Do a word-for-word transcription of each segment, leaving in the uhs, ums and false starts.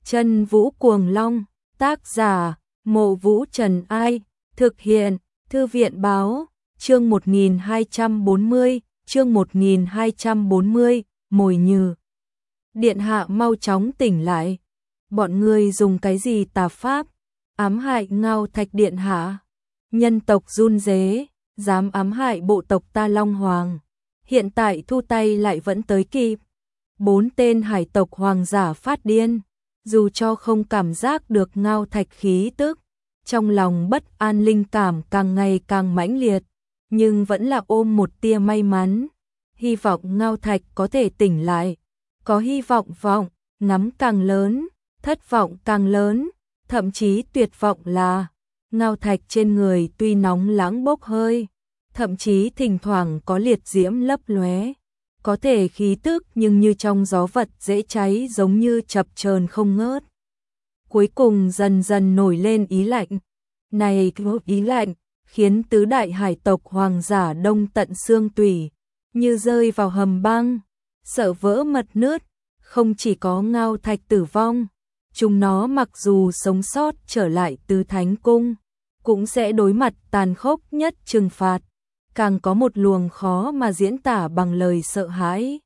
Chân Vũ Cuồng Long, tác giả, Mộ Vũ Trần Ai, thực hiện, Thư viện báo, chương một nghìn hai trăm bốn mươi, chương một nghìn hai trăm bốn mươi, Mồi Nhử. Điện hạ mau chóng tỉnh lại. Bọn ngươi dùng cái gì tà pháp, ám hại Ngao Thạch điện hạ? Nhân tộc run rế, dám ám hại bộ tộc ta Long Hoàng. Hiện tại thu tay lại vẫn tới kịp. Bốn tên hải tộc hoàng giả phát điên, dù cho không cảm giác được Ngao Thạch khí tức, trong lòng bất an linh cảm càng ngày càng mãnh liệt, nhưng vẫn là ôm một tia may mắn, hy vọng Ngao Thạch có thể tỉnh lại. Có hy vọng vọng, ngắm càng lớn, thất vọng càng lớn, thậm chí tuyệt vọng là Ngao Thạch trên người tuy nóng lãng bốc hơi, thậm chí thỉnh thoảng có liệt diễm lấp lóe, có thể khí tức nhưng như trong gió vật dễ cháy, giống như chập chờn không ngớt. Cuối cùng dần dần nổi lên ý lạnh. Này ý lạnh khiến tứ đại hải tộc hoàng giả đông tận xương tủy, như rơi vào hầm băng, sợ vỡ mật nứt. Không chỉ có Ngao Thạch tử vong, chúng nó mặc dù sống sót trở lại Tứ Thánh Cung, cũng sẽ đối mặt tàn khốc nhất trừng phạt. Càng có một luồng khó mà diễn tả bằng lời sợ hãi.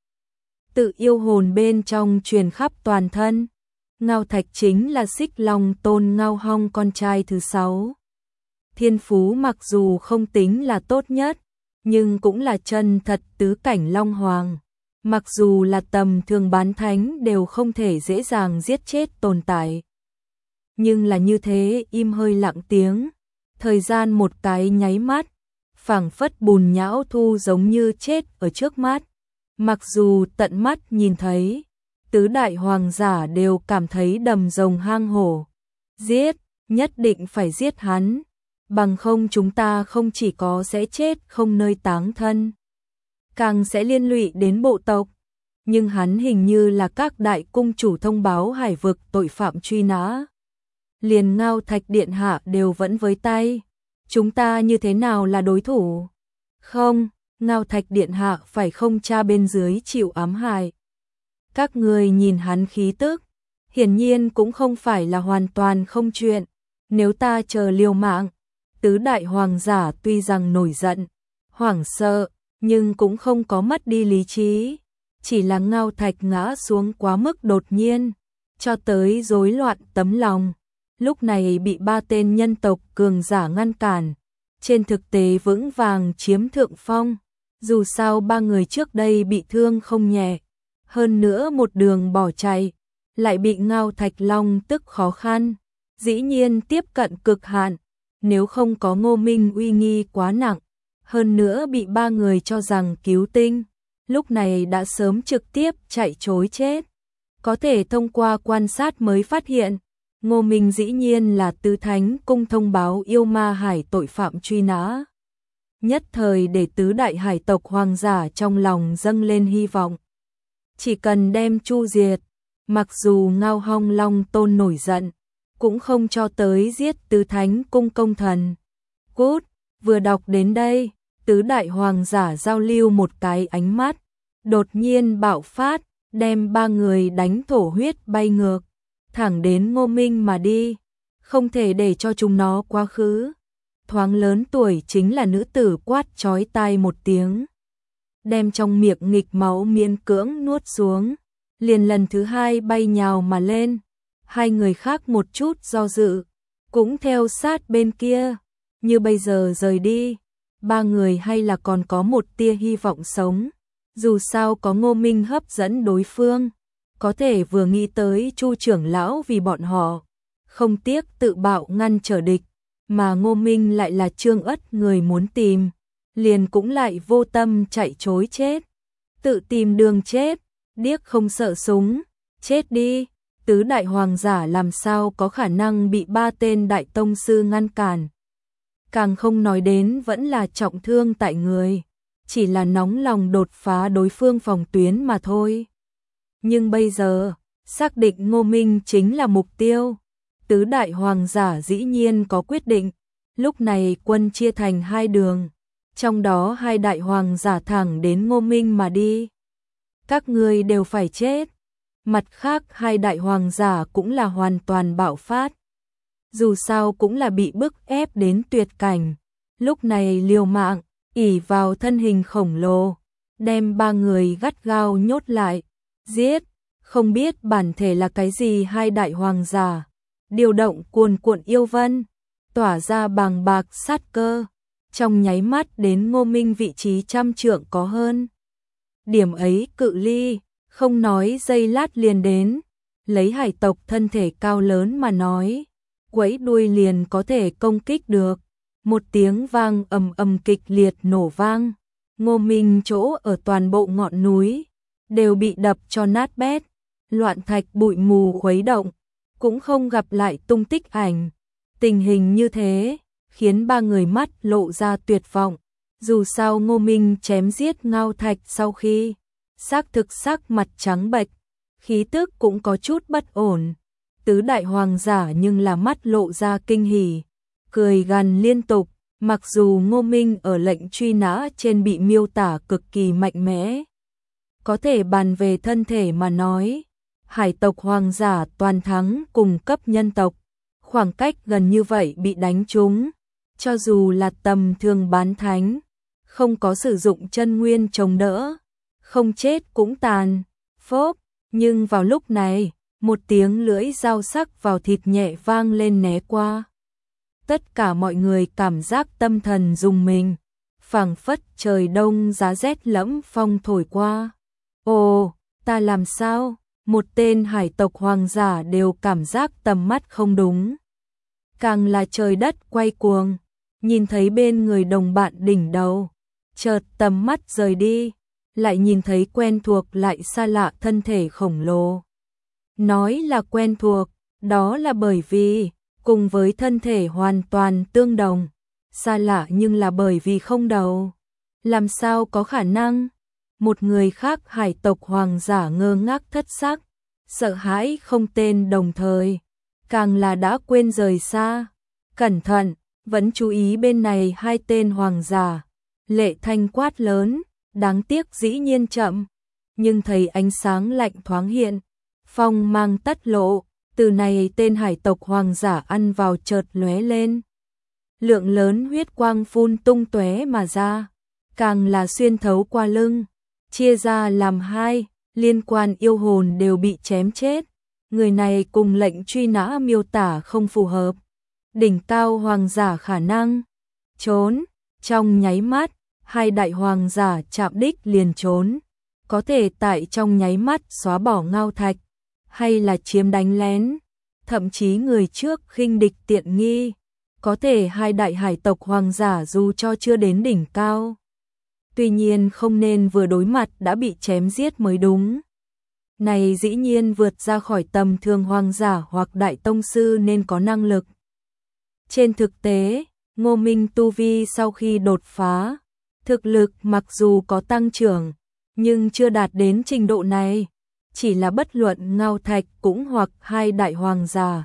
Tự yêu hồn bên trong truyền khắp toàn thân. Ngao Thạch chính là Xích Long Tôn Ngao Hong con trai thứ sáu. Thiên phú mặc dù không tính là tốt nhất, nhưng cũng là chân thật tứ cảnh Long Hoàng. Mặc dù là tầm thường bán thánh đều không thể dễ dàng giết chết tồn tại. Nhưng là như thế, im hơi lặng tiếng, thời gian một cái nháy mắt, phảng phất bùn nhão thu giống như chết ở trước mắt. Mặc dù tận mắt nhìn thấy, tứ đại hoàng giả đều cảm thấy đầm rồng hang hổ. Giết, nhất định phải giết hắn, bằng không chúng ta không chỉ có sẽ chết không nơi táng thân, càng sẽ liên lụy đến bộ tộc. Nhưng hắn hình như là các đại cung chủ thông báo hải vực tội phạm truy nã. Liền Ngao Thạch điện hạ đều vẫn với tay, chúng ta như thế nào là đối thủ? Không, Ngao Thạch điện hạ phải không cha bên dưới chịu ám hại. Các người nhìn hắn khí tức, hiển nhiên cũng không phải là hoàn toàn không chuyện. Nếu ta chờ liều mạng, tứ đại hoàng giả tuy rằng nổi giận, hoảng sợ, nhưng cũng không có mất đi lý trí. Chỉ là Ngao Thạch ngã xuống quá mức đột nhiên, cho tới rối loạn tấm lòng. Lúc này bị ba tên nhân tộc cường giả ngăn cản, trên thực tế vững vàng chiếm thượng phong. Dù sao ba người trước đây bị thương không nhẹ, hơn nữa một đường bỏ chạy, lại bị Ngao Thạch long tức khó khăn, dĩ nhiên tiếp cận cực hạn. Nếu không có Ngô Minh uy nghi quá nặng, hơn nữa bị ba người cho rằng cứu tinh, lúc này đã sớm trực tiếp chạy trối chết. Có thể thông qua quan sát mới phát hiện, Ngô Minh dĩ nhiên là Tứ Thánh Cung thông báo yêu ma hải tội phạm truy nã. Nhất thời để tứ đại hải tộc hoàng giả trong lòng dâng lên hy vọng. Chỉ cần đem chu diệt, mặc dù Ngao Hong Long Tôn nổi giận, cũng không cho tới giết Tứ Thánh Cung công thần. Cút, vừa đọc đến đây, tứ đại hoàng giả giao lưu một cái ánh mắt, đột nhiên bạo phát, đem ba người đánh thổ huyết bay ngược, thẳng đến Ngô Minh mà đi, không thể để cho chúng nó quá khứ. Thoáng lớn tuổi chính là nữ tử quát chói tai một tiếng, đem trong miệng nghịch máu miễn cưỡng nuốt xuống, liền lần thứ hai bay nhào mà lên. Hai người khác một chút do dự, cũng theo sát bên kia, như bây giờ rời đi, ba người hay là còn có một tia hy vọng sống. Dù sao có Ngô Minh hấp dẫn đối phương, có thể vừa nghĩ tới Chu trưởng lão vì bọn họ không tiếc tự bạo ngăn trở địch, mà Ngô Minh lại là Trương Ất người muốn tìm, liền cũng lại vô tâm chạy trối chết, tự tìm đường chết, điếc không sợ súng, chết đi. Tứ đại hoàng giả làm sao có khả năng bị ba tên đại tông sư ngăn cản, càng không nói đến vẫn là trọng thương tại người, chỉ là nóng lòng đột phá đối phương phòng tuyến mà thôi. Nhưng bây giờ, xác định Ngô Minh chính là mục tiêu, tứ đại hoàng giả dĩ nhiên có quyết định. Lúc này quân chia thành hai đường, trong đó hai đại hoàng giả thẳng đến Ngô Minh mà đi. Các ngươi đều phải chết. mặt khác hai đại hoàng giả cũng là hoàn toàn bạo phát. Dù sao cũng là bị bức ép đến tuyệt cảnh, lúc này liều mạng, ỷ vào thân hình khổng lồ, đem ba người gắt gao nhốt lại, giết, không biết bản thể là cái gì hai đại hoàng giả, điều động cuồn cuộn yêu vân, tỏa ra bàng bạc sát cơ, trong nháy mắt đến Ngô Minh vị trí trăm trượng có hơn. Điểm ấy cự ly, không nói giây lát liền đến, lấy hải tộc thân thể cao lớn mà nói, quẫy đuôi liền có thể công kích được. Một tiếng vang ầm ầm kịch liệt nổ vang, Ngô Minh chỗ ở toàn bộ ngọn núi đều bị đập cho nát bét, loạn thạch bụi mù khuấy động, cũng không gặp lại tung tích ảnh. Tình hình như thế khiến ba người mắt lộ ra tuyệt vọng. Dù sao Ngô Minh chém giết Ngao Thạch sau khi xác thực sắc mặt trắng bệch, khí tức cũng có chút bất ổn. Tứ đại hoàng giả nhưng là mắt lộ ra kinh hỉ, cười gằn liên tục, mặc dù Ngô Minh ở lệnh truy nã trên bị miêu tả cực kỳ mạnh mẽ. Có thể bàn về thân thể mà nói, hải tộc hoàng giả toàn thắng cùng cấp nhân tộc, khoảng cách gần như vậy bị đánh trúng, cho dù là tầm thường bán thánh, không có sử dụng chân nguyên chống đỡ, không chết cũng tàn, phốp, nhưng vào lúc này, một tiếng lưỡi dao sắc vào thịt nhẹ vang lên né qua. Tất cả mọi người cảm giác tâm thần rùng mình, phảng phất trời đông giá rét lẫm phong thổi qua. Ồ, ta làm sao? Một tên hải tộc hoàng giả đều cảm giác tầm mắt không đúng. Càng là trời đất quay cuồng, nhìn thấy bên người đồng bạn đỉnh đầu, chợt tầm mắt rời đi, lại nhìn thấy quen thuộc lại xa lạ thân thể khổng lồ. Nói là quen thuộc, đó là bởi vì cùng với thân thể hoàn toàn tương đồng, xa lạ nhưng là bởi vì không đầu. Làm sao có khả năng? Một người khác hải tộc hoàng giả ngơ ngác thất sắc, sợ hãi không tên đồng thời, càng là đã quên rời xa. Cẩn thận, vẫn chú ý bên này hai tên hoàng giả. Lệ thanh quát lớn, đáng tiếc dĩ nhiên chậm, nhưng thấy ánh sáng lạnh thoáng hiện, phong mang tất lộ, từ này tên hải tộc hoàng giả ăn vào chợt lóe lên. Lượng lớn huyết quang phun tung tóe mà ra, càng là xuyên thấu qua lưng, chia ra làm hai, liên quan yêu hồn đều bị chém chết. Người này cùng lệnh truy nã miêu tả không phù hợp. Đỉnh cao hoàng giả khả năng trốn, trong nháy mắt, hai đại hoàng giả chạm đích liền trốn, có thể tại trong nháy mắt xóa bỏ Ngao Thạch, hay là chiếm đánh lén, thậm chí người trước khinh địch tiện nghi, có thể hai đại hải tộc hoàng giả dù cho chưa đến đỉnh cao. Tuy nhiên không nên vừa đối mặt đã bị chém giết mới đúng. Này dĩ nhiên vượt ra khỏi tầm thường hoàng giả hoặc đại tông sư nên có năng lực. Trên thực tế, Ngô Minh tu vi sau khi đột phá, thực lực mặc dù có tăng trưởng, nhưng chưa đạt đến trình độ này. Chỉ là bất luận Ngao Thạch cũng hoặc hai đại hoàng giả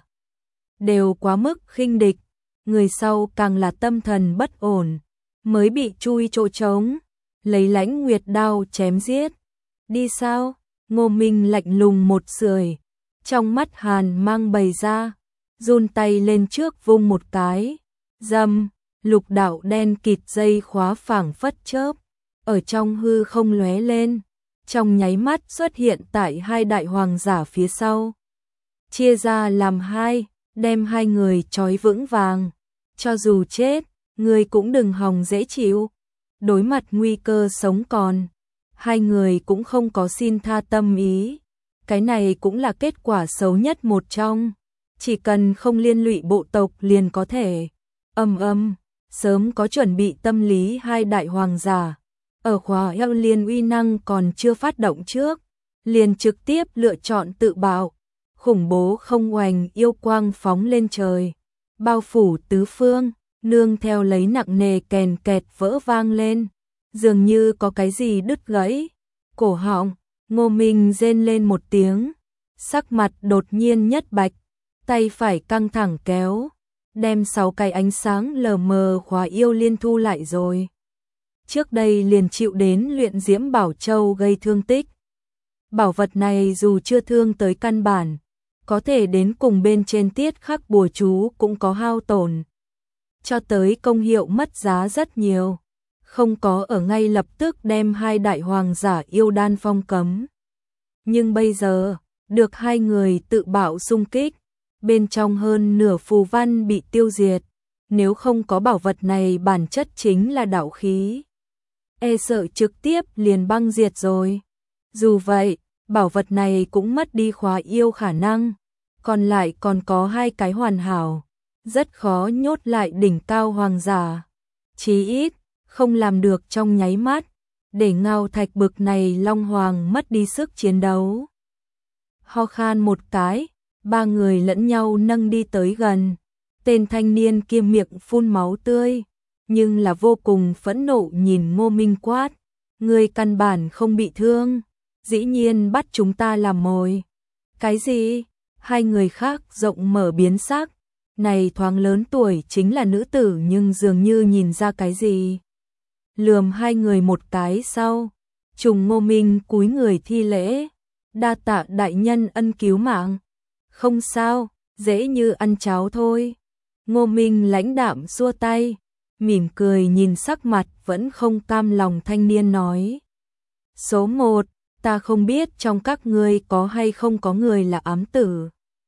đều quá mức khinh địch, người sau càng là tâm thần bất ổn, mới bị chui chỗ trống, lấy Lãnh Nguyệt đao chém giết. Đi sao? Ngô Minh lạnh lùng một sưởi, trong mắt hàn mang bày ra, run tay lên trước vung một cái, dầm, lục đạo đen kịt dây khóa phảng phất chớp, ở trong hư không lóe lên, trong nháy mắt xuất hiện tại hai đại hoàng giả phía sau. Chia ra làm hai, đem hai người trói vững vàng, cho dù chết, người cũng đừng hòng dễ chịu. Đối mặt nguy cơ sống còn, hai người cũng không có xin tha tâm ý. Cái này cũng là kết quả xấu nhất một trong, chỉ cần không liên lụy bộ tộc liền có thể. Âm âm, sớm có chuẩn bị tâm lý hai đại hoàng giả, ở khóa eo liên uy năng còn chưa phát động trước, liền trực tiếp lựa chọn tự bạo, khủng bố không oành yêu quang phóng lên trời, bao phủ tứ phương, nương theo lấy nặng nề kèn kẹt vỡ vang lên, dường như có cái gì đứt gãy. Cổ họng, Ngô Minh rên lên một tiếng, sắc mặt đột nhiên nhất bạch, tay phải căng thẳng kéo, đem sáu cái ánh sáng lờ mờ khóa yêu liên thu lại rồi. Trước đây liền chịu đến luyện diễm bảo châu gây thương tích. Bảo vật này dù chưa thương tới căn bản, có thể đến cùng bên trên tiết khắc bùa chú cũng có hao tổn. Cho tới công hiệu mất giá rất nhiều. Không có ở ngay lập tức đem hai đại hoàng giả yêu đan phong cấm. Nhưng bây giờ, được hai người tự bạo xung kích, bên trong hơn nửa phù văn bị tiêu diệt. Nếu không có bảo vật này bản chất chính là đạo khí, e sợ trực tiếp liền băng diệt rồi. Dù vậy, bảo vật này cũng mất đi khóa yêu khả năng, còn lại còn có hai cái hoàn hảo, rất khó nhốt lại đỉnh cao hoàng giả. Chí ít, không làm được trong nháy mắt, để Ngao Thạch bực này long hoàng mất đi sức chiến đấu. Ho khan một cái, ba người lẫn nhau nâng đi tới gần. Tên thanh niên kia miệng phun máu tươi, nhưng là vô cùng phẫn nộ nhìn Ngô Minh quát. Người căn bản không bị thương, dĩ nhiên bắt chúng ta làm mồi. Cái gì? Hai người khác rộng mở biến sắc. Này thoáng lớn tuổi chính là nữ tử nhưng dường như nhìn ra cái gì. Lườm hai người một cái sau, trùng Ngô Minh cúi người thi lễ. Đa tạ đại nhân ân cứu mạng. Không sao, dễ như ăn cháo thôi. Ngô Minh lãnh đạm xua tay, mỉm cười nhìn sắc mặt vẫn không cam lòng thanh niên nói. Số một, ta không biết trong các ngươi có hay không có người là ám tử.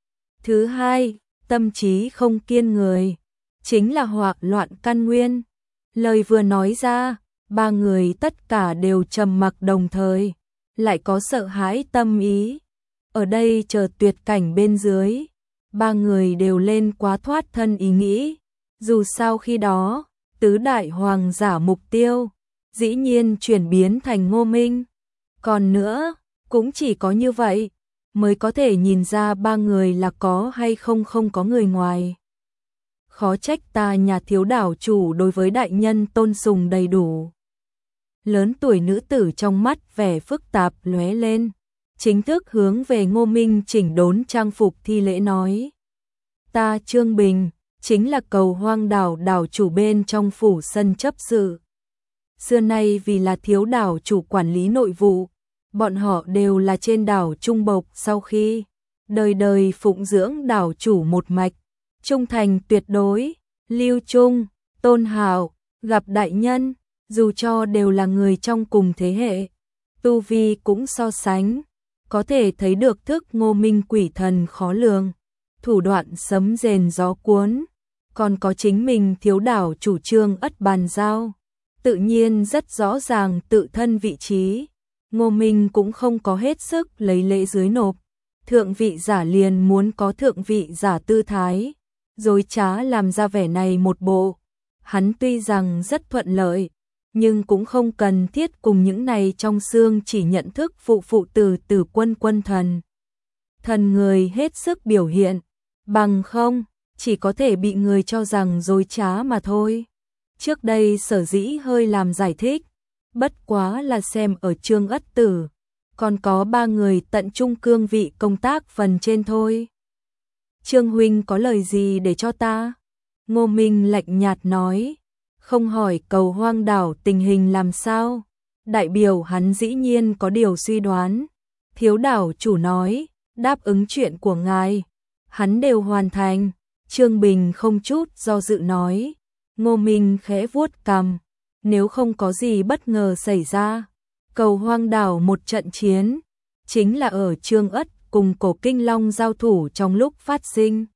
Thứ hai, tâm trí không kiên người, chính là hoạc loạn căn nguyên. Lời vừa nói ra, ba người tất cả đều trầm mặc đồng thời, lại có sợ hãi tâm ý. Ở đây chờ tuyệt cảnh bên dưới, ba người đều lên quá thoát thân ý nghĩ. Dù sao khi đó, tứ đại hoàng giả mục tiêu, dĩ nhiên chuyển biến thành Ngô Minh. Còn nữa, cũng chỉ có như vậy, mới có thể nhìn ra ba người là có hay không không có người ngoài. Khó trách ta nhà thiếu đảo chủ đối với đại nhân tôn sùng đầy đủ. Lớn tuổi nữ tử trong mắt vẻ phức tạp lóe lên, chính thức hướng về Ngô Minh chỉnh đốn trang phục thi lễ nói. Ta Trương Bình, chính là Cầu Hoang đảo đảo chủ bên trong phủ sân chấp sự. Xưa nay vì là thiếu đảo chủ quản lý nội vụ, bọn họ đều là trên đảo trung bộc sau khi đời đời phụng dưỡng đảo chủ một mạch, trung thành tuyệt đối. Lưu Trung, Tôn Hạo, gặp đại nhân, dù cho đều là người trong cùng thế hệ, tu vi cũng so sánh, có thể thấy được thức Ngô Minh quỷ thần khó lường, thủ đoạn sấm rền gió cuốn, còn có chính mình thiếu đảo chủ trương ất bàn giao, tự nhiên rất rõ ràng tự thân vị trí. Ngô Minh cũng không có hết sức lấy lễ dưới nộp, thượng vị giả liền muốn có thượng vị giả tư thái, dối trá làm ra vẻ này một bộ. Hắn tuy rằng rất thuận lợi, nhưng cũng không cần thiết cùng những này trong xương chỉ nhận thức phụ phụ tử tử quân quân thần. Thần người hết sức biểu hiện, bằng không, chỉ có thể bị người cho rằng dối trá mà thôi. Trước đây sở dĩ hơi làm giải thích, bất quá là xem ở Trương Ất Tử, còn có ba người tận trung cương vị công tác phần trên thôi. Trương huynh có lời gì để cho ta? Ngô Minh lạnh nhạt nói, không hỏi Cầu Hoang đảo tình hình làm sao. Đại biểu hắn dĩ nhiên có điều suy đoán. Thiếu đảo chủ nói, đáp ứng chuyện của ngài, hắn đều hoàn thành. Trương Bình không chút do dự nói. Ngô Minh khẽ vuốt cằm, nếu không có gì bất ngờ xảy ra, Cầu Hoang đảo một trận chiến, chính là ở Trương Ất cùng Cổ Kinh Long giao thủ trong lúc phát sinh.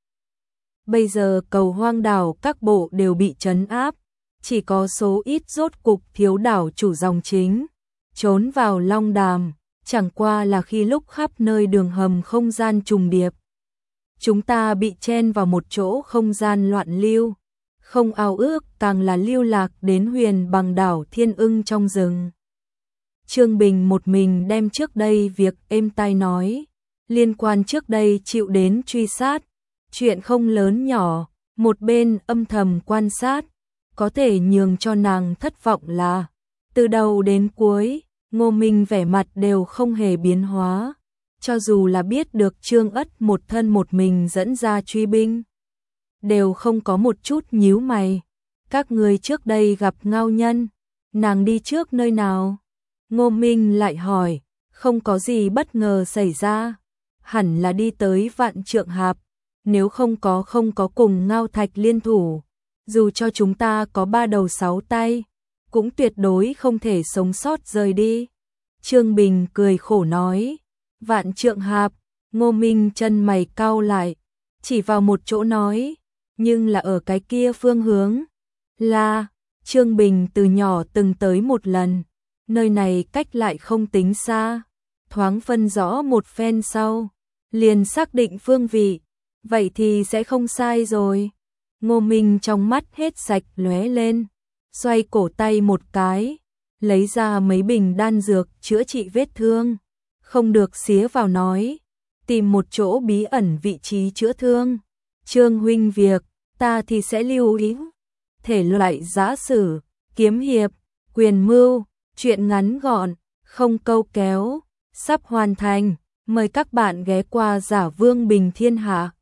Bây giờ Cầu Hoang đảo các bộ đều bị trấn áp, chỉ có số ít rốt cục thiếu đảo chủ dòng chính, trốn vào Long Đàm, chẳng qua là khi lúc khắp nơi đường hầm không gian trùng điệp. Chúng ta bị chen vào một chỗ không gian loạn lưu, không ao ước càng là lưu lạc đến huyền bằng đảo Thiên Ưng trong rừng. Trương Bình một mình đem trước đây việc êm tai nói, liên quan trước đây chịu đến truy sát, chuyện không lớn nhỏ, một bên âm thầm quan sát, có thể nhường cho nàng thất vọng là, từ đầu đến cuối, Ngô Minh vẻ mặt đều không hề biến hóa, cho dù là biết được Trương Ất một thân một mình dẫn ra truy binh, đều không có một chút nhíu mày. Các người trước đây gặp Ngao Nhân, nàng đi trước nơi nào? Ngô Minh lại hỏi, không có gì bất ngờ xảy ra, hẳn là đi tới Vạn Trượng Hạp, nếu không có không có cùng Ngao Thạch liên thủ, dù cho chúng ta có ba đầu sáu tay, cũng tuyệt đối không thể sống sót rời đi. Trương Bình cười khổ nói, Vạn Trượng Hạp, Ngô Minh chân mày cau lại, chỉ vào một chỗ nói, nhưng là ở cái kia phương hướng. Là, Trương Bình từ nhỏ từng tới một lần, nơi này cách lại không tính xa, thoáng phân rõ một phen sau, liền xác định phương vị, vậy thì sẽ không sai rồi. Ngô Minh trong mắt hết sạch lóe lên, xoay cổ tay một cái, lấy ra mấy bình đan dược chữa trị vết thương, không được xía vào nói, tìm một chỗ bí ẩn vị trí chữa thương. Trương huynh việc, ta thì sẽ lưu ý. Thể loại giã sử, kiếm hiệp, quyền mưu, truyện ngắn gọn, không câu kéo, sắp hoàn thành, mời các bạn ghé qua Giả Vương Bình Thiên Hạ.